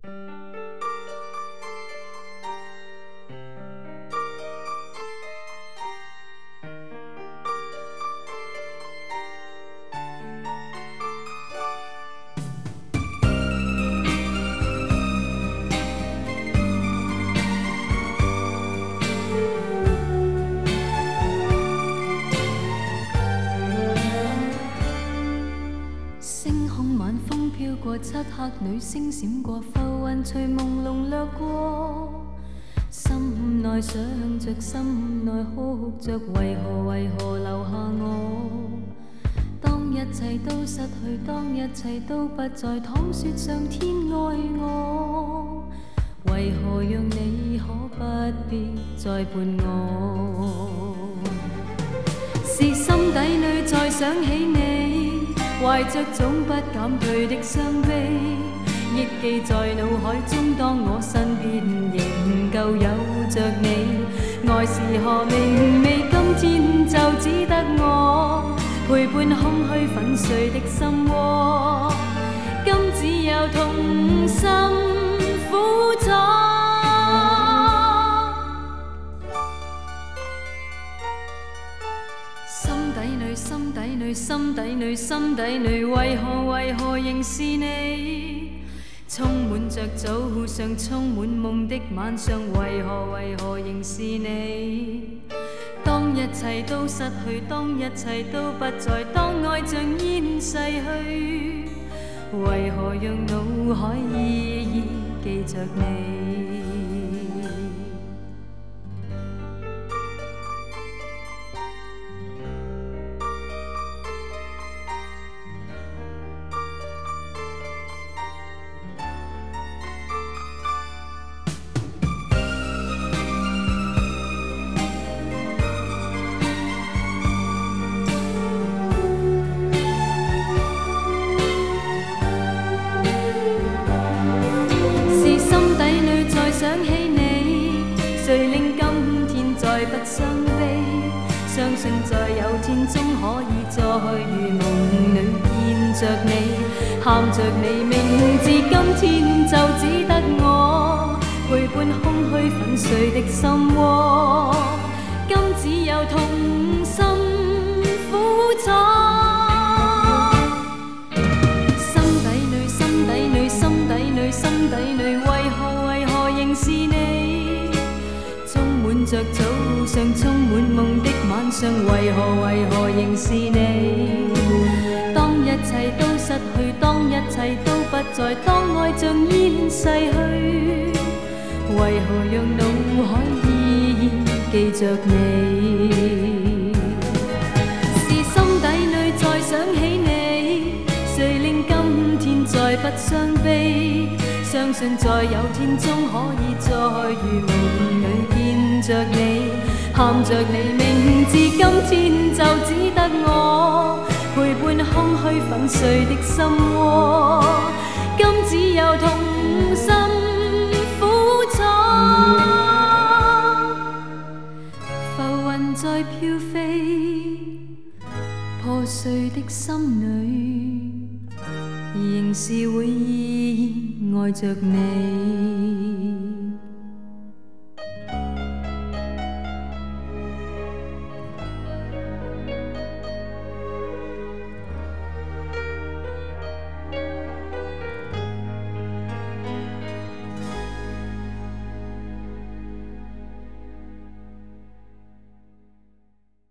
漆黑里星闪过，浮云随朦胧掠过，心内想着，心内哭着，为何留下我？当一切都失去，当一切都不再，倘说上天爱我，为何让你可不必再伴我？是心底里再想起你。怀着总不减退的伤悲，忆记在脑海中。当我身边仍旧有着你，爱是何明媚？今天就只得我陪伴空虚粉碎的心窝，今只有痛心苦楚。心底里，心底里，心底里，为何仍是你？充满着早上，充满梦的晚上，为何仍是你？当一切都失去，当一切都不在，当爱像烟逝去，为何让脑海依依记着你？想起你，谁令今天再不伤悲？相信在有天终可以再如梦里见着你，喊着你名字，今天就只得我陪伴空虚粉碎的心窝，今只有痛心苦楚。心底里，心底里，心底里，心底里，为何仍是你？充满着早上，充满梦的晚上，为何仍是你？当一切都失去，当一切都不在，当爱像烟逝去，为何让脑海依依记着你？是心底里再想起你，谁令今天再不伤悲？相信在有天终可以再如夢裏見着你，喊着你名字，今天就只得我陪伴空虛粉碎的心窩，今只有痛心苦楚。浮雲在飄飛，破碎的心裏仍是會依依愛着你。